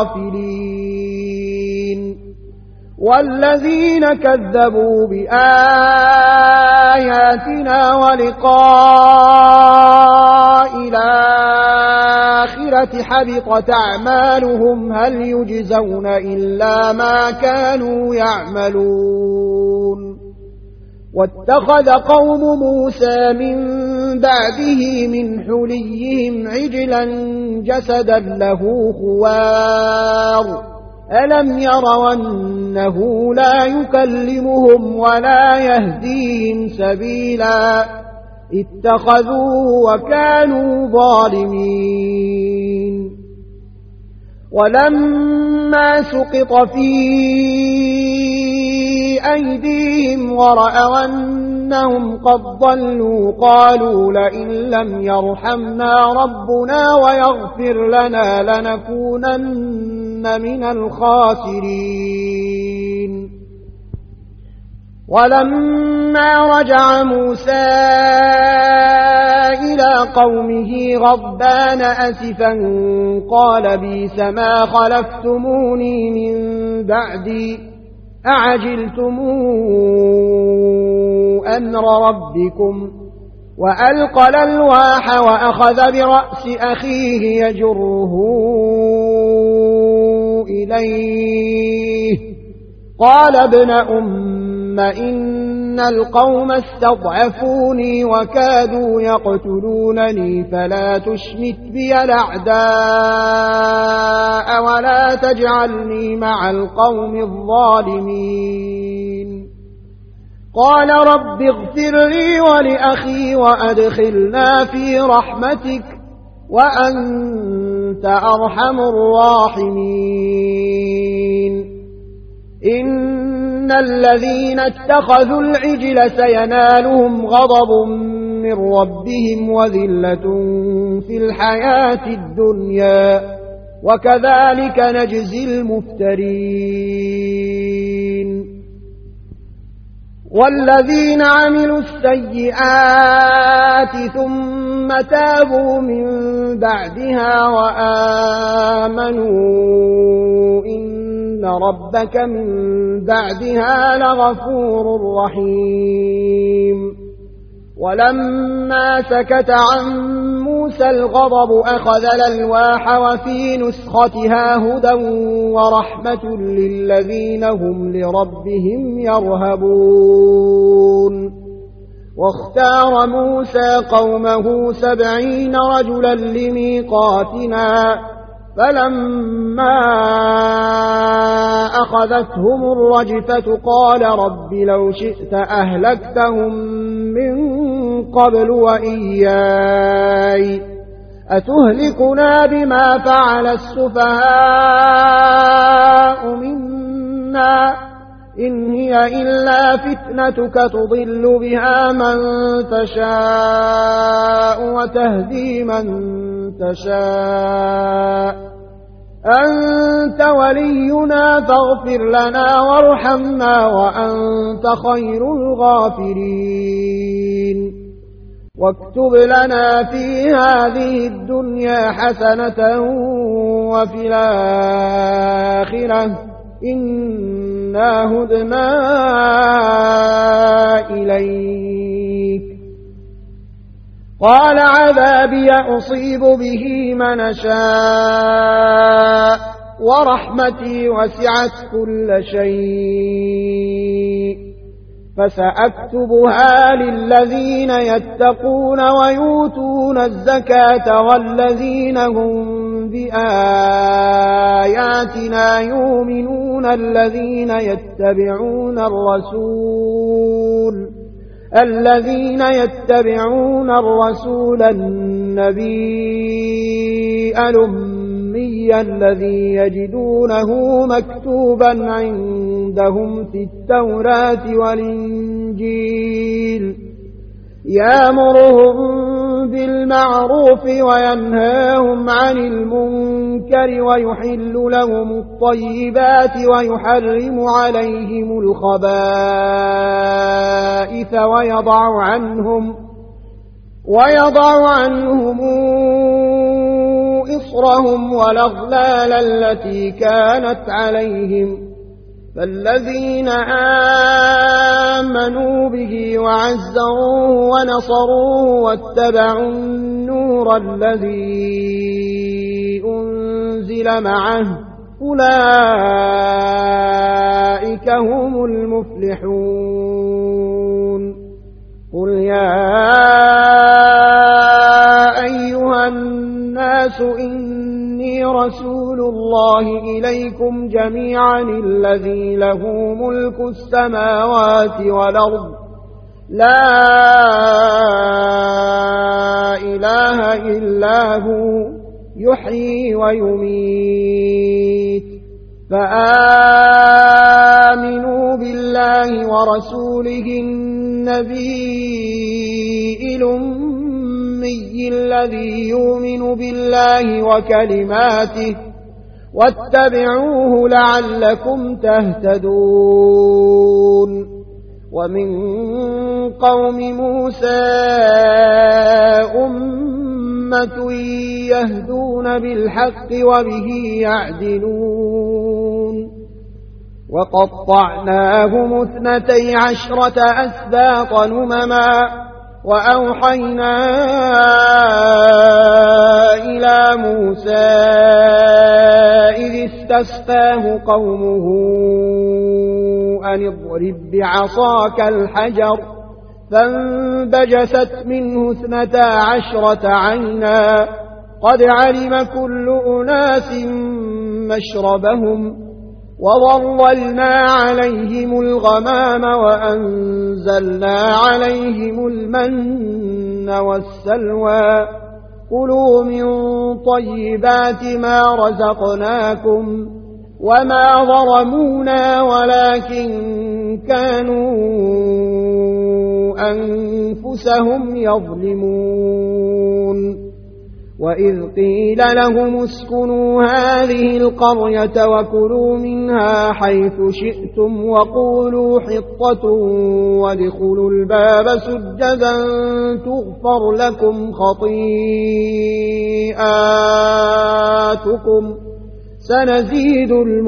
غافلين والذين كذبوا بآياتنا ولقاء الآخرة حبطت أعمالهم هل يجزون إلا ما كانوا يعملون واتخذ قوم موسى من بعده من حليهم عجلا جسدا له خوار ألم يروا أنه لا يكلمهم ولا يهديهم سبيلا اتخذوه وكانوا ظالمين ولما سقط في أيديهم ورأوا أنهم قد ضلوا قالوا لئن لم يرحمنا ربنا ويغفر لنا لنكونن من الخاسرين ولما رجع موسى إلى قومه غضبان أسفا قال بئس ما خلفتموني من بعدي أعجلتم أمر ربكم وألقى الألواح وأخذ برأس أخيه يجره إليه قال ابن أم إن القوم استضعفوني وكادوا يقتلونني فلا تشمت بي الأعداء ولا تجعلني مع القوم الظالمين قال رب اغفر لي ولأخي وأدخلنا في رحمتك وأنت أرحم الراحمين إن الذين اتخذوا العجل سينالهم غضب من ربهم وذلة في الحياة الدنيا وكذلك نجزي المفترين والذين عملوا السيئات ثم تابوا من بعدها وآمنوا إن ربك من بعدها لغفور رحيم ولما سكت عن موسى الغضب أخذ الألواح وفي نسختها هدى ورحمة للذين هم لربهم يرهبون واختار موسى قومه سبعين رجلا لميقاتنا فلما أخذتهم الرجفة قال رب لو شئت أهلكتهم من قبل وإياي أتهلكنا بما فعل السفهاء منا إن هي إلا فتنتك تضل بها من تشاء وتهدي من تشاء أنت ولينا فاغفر لنا وارحمنا وأنت خير الغافرين واكتب لنا في هذه الدنيا حسنة وفي الآخرة إنا هدنا إليك قال عذابي أصيب به من شاء ورحمتي وسعت كل شيء فسأكتبها للذين يتقون ويؤتون الزكاة والذين هم بآياتنا يؤمنون الذين يتبعون الرسول الذين يتبعون الرسول النبي الأمي الذي يجدونه مكتوبا عندهم في التوراة والإنجيل يأمرهم بالمعروف وينهاهم عن المنكر ويحل لهم الطيبات ويحرم عليهم الخبائث ويضع عنهم ويضع عنهم إصرهم والأغلال التي كانت عليهم فالذين آمنوا به وعزروه ونصروه واتبعوا النور الذي أنزل معه أولئك هم المفلحون قل يا أيها الناس إني رسول الله إليكم جميعا الذي له ملك السماوات والأرض لا إله إلا هو يحيي ويميت فآمنوا بالله ورسوله النبي الأمي الذي يؤمن بالله وكلماته واتبعوه لعلكم تهتدون ومن قوم موسى أمة يهدون بالحق وبه يعدلون وقطعناهم اثنتي عشرة أسباط نمما وأوحينا إلى موسى إذ استسقاه قومه أن اضرب بعصاك الحجر فانبجست منه اثنتا عشرة عينا قد علم كل أناس مشربهم وظللنا عليهم الغمام وأنزلنا عليهم المن والسلوى كلوا من طيبات ما رزقناكم وما ظلمونا ولكن كانوا أنفسهم يظلمون وإذ قيل لهم اسكنوا هذه القرية وكلوا منها حيث شئتم وقولوا حطة وادخلوا الباب سجدا تغفر لكم خطيئاتكم سنزيد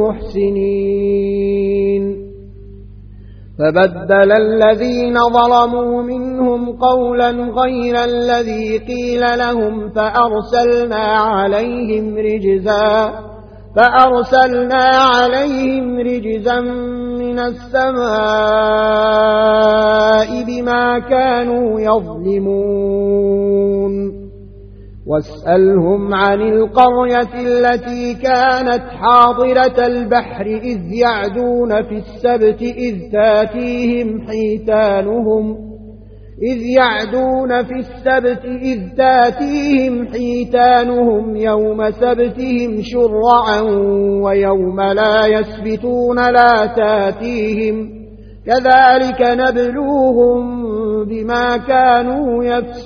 المحسنين فبدل الذين ظلموا منهم قولا غير الذي قيل لهم فأرسلنا عليهم رجزا فأرسلنا عليهم رجزا من السماء بما كانوا يظلمون واسألهم عن القرية التي كانت حاضرة البحر إذ يعدون في السبت إذ تاتيهم حيتانهم إذ يعدون في السبت إذ تاتيهم حيتانهم يوم سبتهم شرعا ويوم لا يسبتون لا تاتيهم كذلك نبلوهم بما كانوا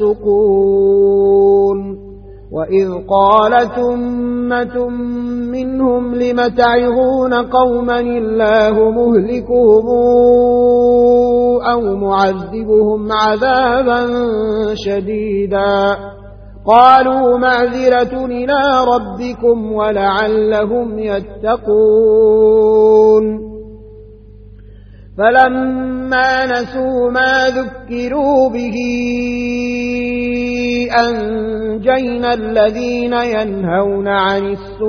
يفسقون وإذ قالت أمة منهم لم تعظون قوما الله مهلكهم أو معذبهم عذابا شديدا قالوا معذرة إلى ربكم ولعلهم يتقون فلما نسوا ما ذكروا به أنجينا الذين ينهون عن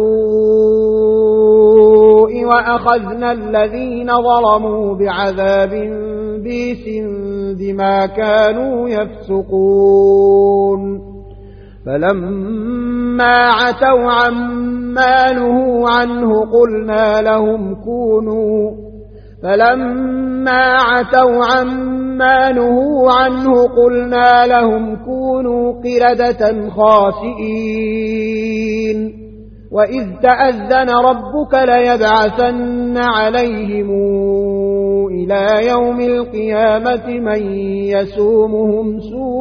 السوء وأخذنا الذين ظلموا بعذاب بئس بما كانوا يفسقون فلما عتوا عما نهوا عنه قلنا لهم كونوا فلما عتوا عما نهوا عنه قلنا لهم كونوا قردة خاسئين وإذ تأذن ربك ليبعثن عليهم إلى يوم القيامة من يسومهم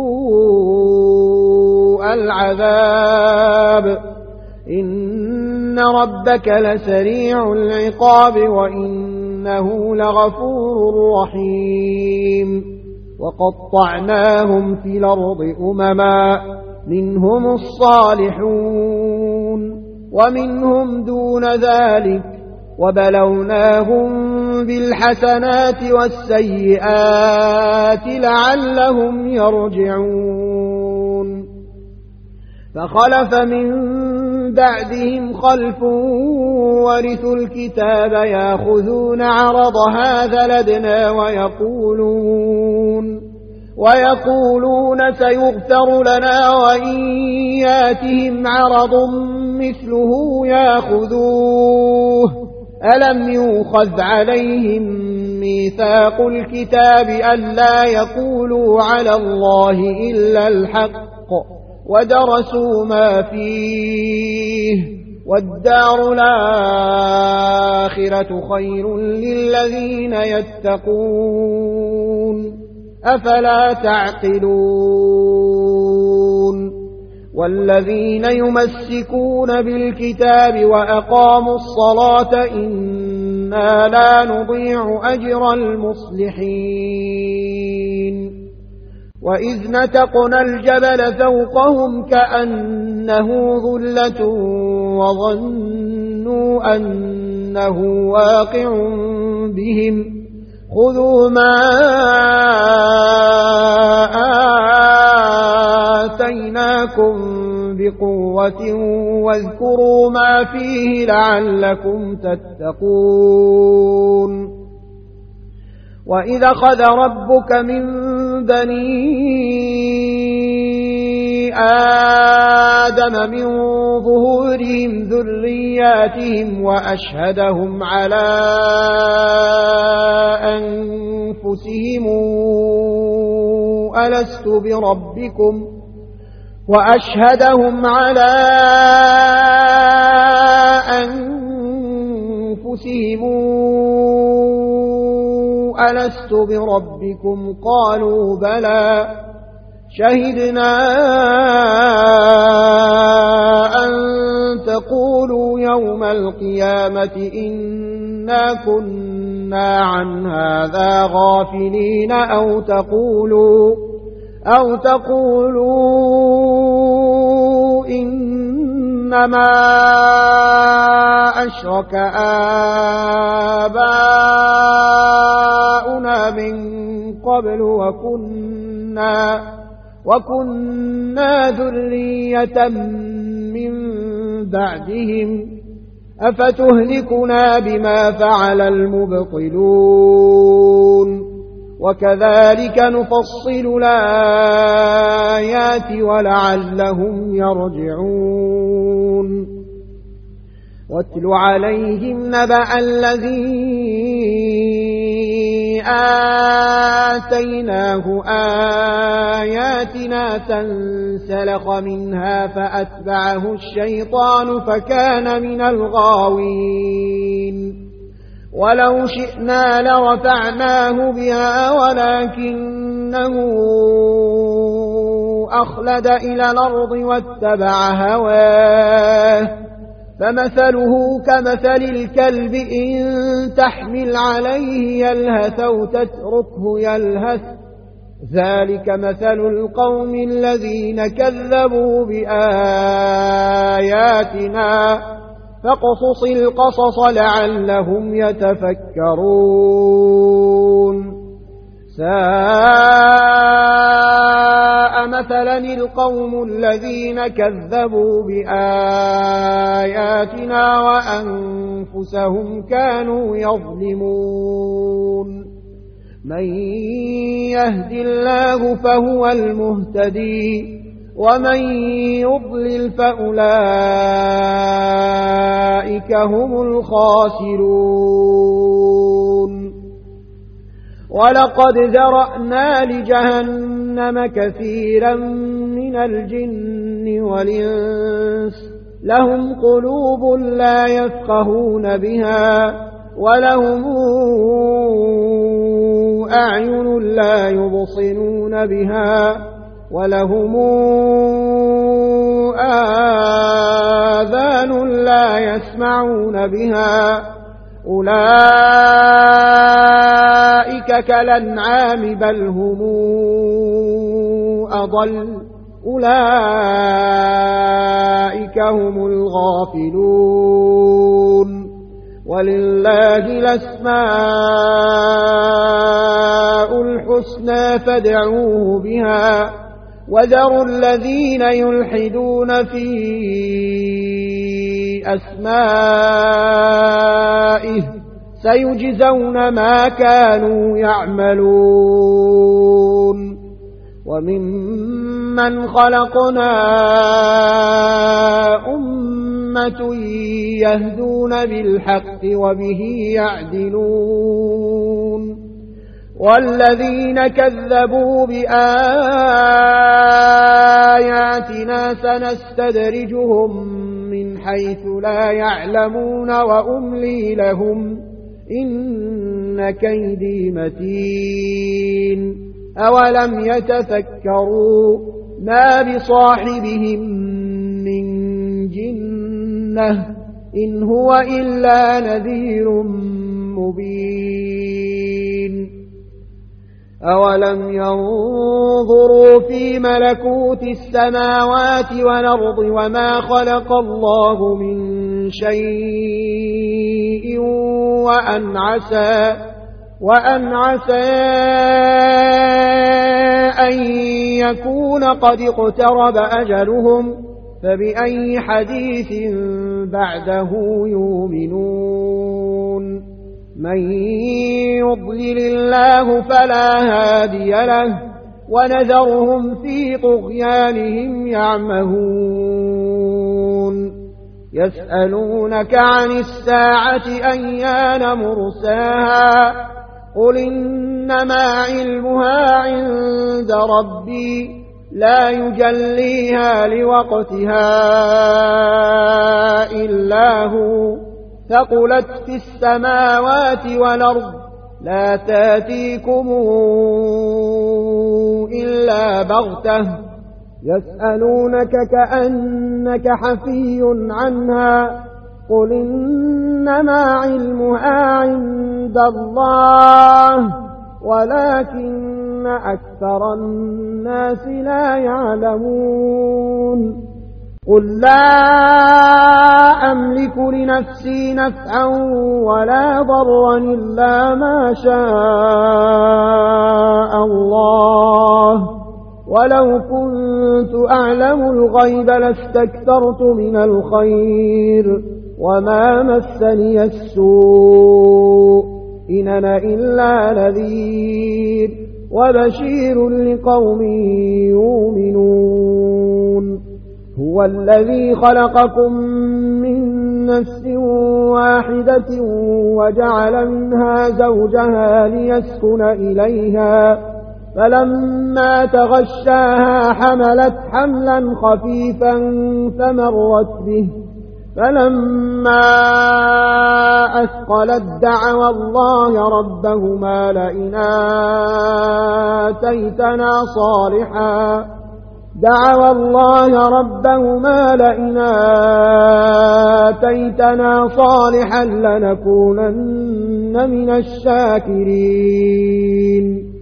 سوء العذاب إن ربك لسريع العقاب وإنه لغفور رحيم وقطعناهم في الأرض أمما منهم الصالحون ومنهم دون ذلك وبلوناهم بالحسنات والسيئات لعلهم يرجعون فخلف من بعدهم خلف ورثوا الكتاب يأخذون عرض هذا لدنا ويقولون ويقولون سيغفر لنا وإن ياتهم عرض مثله يأخذوه ألم يؤخذ عليهم ميثاق الكتاب ألا يقولوا على الله إلا الحق ودرسوا ما فيه والدار الآخرة خير للذين يتقون أفلا تعقلون والذين يمسكون بالكتاب وأقاموا الصلاة إنا لا نضيع أجر المصلحين وإذ نتقنا الجبل فوقهم كأنه ظلة وظنوا أنه واقع بهم خذوا ما آتيناكم بقوة واذكروا ما فيه لعلكم تتقون وإذا أخذ ربك من بني آدم من ظهورهم ذرياتهم وأشهدهم على أنفسهم ألست بربكم وأشهدهم على أنفسهم ألست بربكم قالوا بلى شهدنا أن تقولوا يوم القيامة إنا كنا عن هذا غافلين أو تقولوا أو تقولوا إنما أشرك آباؤنا من قبل وكنا وكنا ذرية من بعدهم أفتهلكنا بما فعل المبطلون وكذلك نفصل الآيات ولعلهم يرجعون واتل عليهم نبأ الذي آتيناه آياتنا فانسلخ منها فأتبعه الشيطان فكان من الغاوين ولو شئنا لرفعناه بها ولكنه أخلد إلى الأرض واتبع هواه فمثله كمثل الكلب إن تحمل عليه يلهث أو تتركه يلهث ذلك مثل القوم الذين كذبوا بآياتنا فاقصص القصص لعلهم يتفكرون ساء مثلا القوم الذين كذبوا بآياتنا وأنفسهم كانوا يظلمون من يهد الله فهو المهتدي ومن يضلل فأولئك هم الخاسرون ولقد ذرأنا لجهنم كثيرا من الجن والإنس لهم قلوب لا يفقهون بها ولهم أعين لا يبصرون بها ولهم آذان لا يسمعون بها أولئك كالأنعام بل هم أضل أولئك هم الغافلون ولله الأسماء الحسنى فادعوه بها وذروا الذين يلحدون في أسمائه سيجزون ما كانوا يعملون وممن خلقنا أمة يهدون بالحق وبه يعدلون والذين كذبوا بآياتنا سنستدرجهم من حيث لا يعلمون وأملي لهم إن كيدي متين أولم يتفكروا ما بصاحبهم من جنة إن هو إلا نذير مبين أولم ينظروا في ملكوت السماوات والأرض وما خلق الله من شيء وأن عسى وأن عسى أن يكون قد اقترب أجلهم فبأي حديث بعده يؤمنون من يضلل الله فلا هادي له ونذرهم في طغيانهم يعمهون يسألونك عن الساعة أيان مرساها قل إنما علمها عند ربي لا يجليها لوقتها إلا هو ثقلت في السماوات والأرض لا تاتيكم إلا بغتة يسألونك كأنك حفي عنها قل إنما علمها عند الله ولكن أكثر الناس لا يعلمون قل لا أملك لنفسي نفعا ولا ضرا إلا ما شاء الله ولو كنت أعلم الغيب لاستكثرت من الخير وما مسني السوء إن أنا إلا نذير وبشير لقوم يؤمنون هو هو الذي خلقكم من نفس واحدة وجعل منها زوجها ليسكن إليها فلما تغشاها حملت حملا خفيفا فمرت به فلما أثقلت دعوا الله ربهما لئن آتيتنا صالحا دعوا الله ربهما لئن آتيتنا صالحا لنكونن من الشاكرين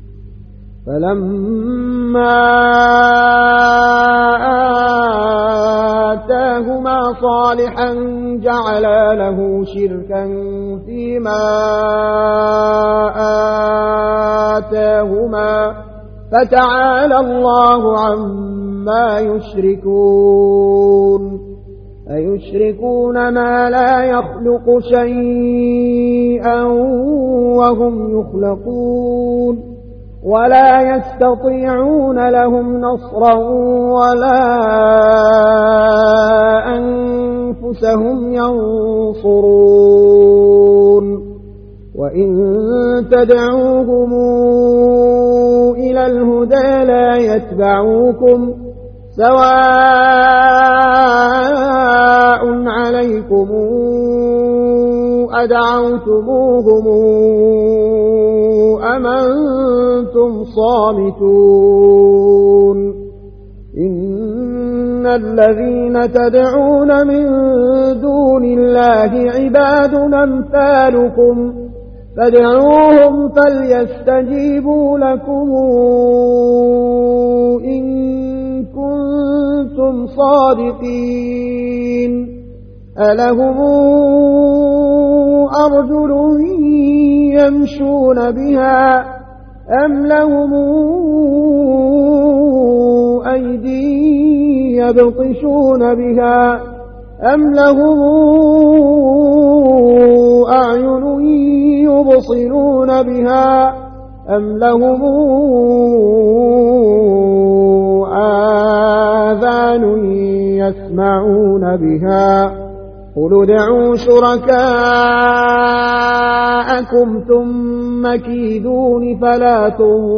فلما آتاهما صالحا جعلا له شركا فيما آتاهما فتعالى الله عما يشركون أيشركون ما لا يخلق شيئا وهم يخلقون ولا يستطيعون لهم نصرا ولا أنفسهم ينصرون وإن تدعوهم إلى الهدى لا يتبعوكم سواء عليكم أدعوتموهم أم أنتم صامتون إن الذين تدعون من دون الله عباد أمثالكم فادعوهم فليستجيبوا لكم إن كنتم صادقين ألهم أرجل يمشون بها أم لهم أيدي يبطشون بها أم لهم أعين يبصرون بها أم لهم آذان يسمعون بها قل ادعوا شركاءكم ثم كيدون فلا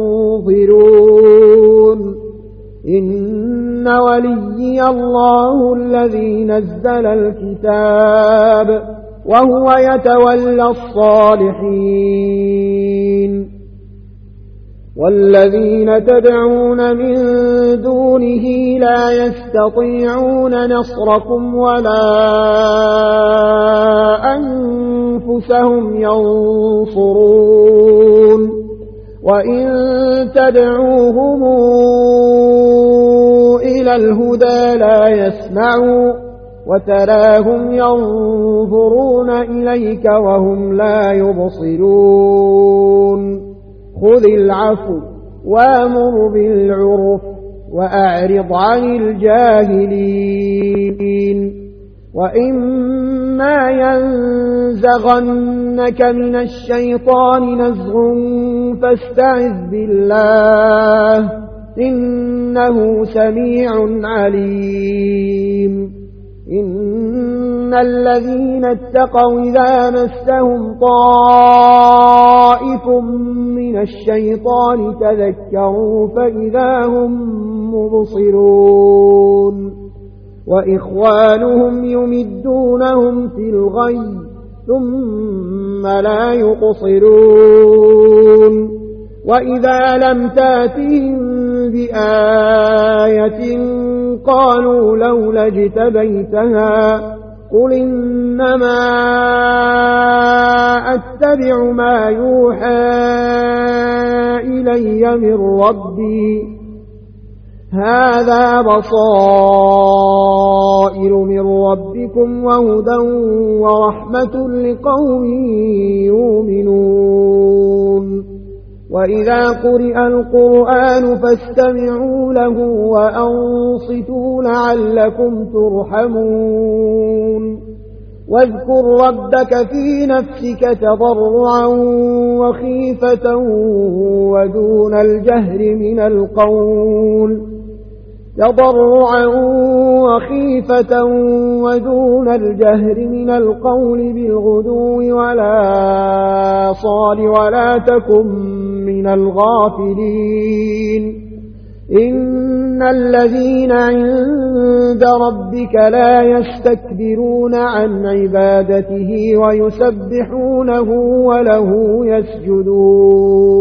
تنظرون إن وليي الله الذي نزل الكتاب وهو يتولى الصالحين والذين تدعون من دونه لا يستطيعون نصركم ولا أنفسهم ينصرون وإن تدعوهم إلى الهدى لا يسمعوا وتراهم ينظرون إليك وهم لا يبصرون خذ العفو وامر بالعرف وأعرض عن الجاهلين وإما ينزغنك من الشيطان نزغ فاستعذ بالله إنه سميع عليم إن الذين اتقوا إذا مسهم طائف من الشيطان تذكروا فإذا هم مبصرون وإخوانهم يمدونهم في الغي ثم لا يقصرون وإذا لم تأتهم بآية قالوا لولا اجتبيتها قل إنما أتبع ما يوحى إلي من ربي هذا بصائر من ربكم وهدى ورحمة لقوم يؤمنون وإذا قرئ القرآن فاستمعوا له وأنصتوا لعلكم ترحمون واذكر ربك في نفسك تضرعا وخيفة ودون الجهر من القول تضرعا وخيفة ودون الجهر من القول بالغدو ولا صال ولا تكن من الغافلين إن الذين عند ربك لا يستكبرون عن عبادته ويسبحونه وله يسجدون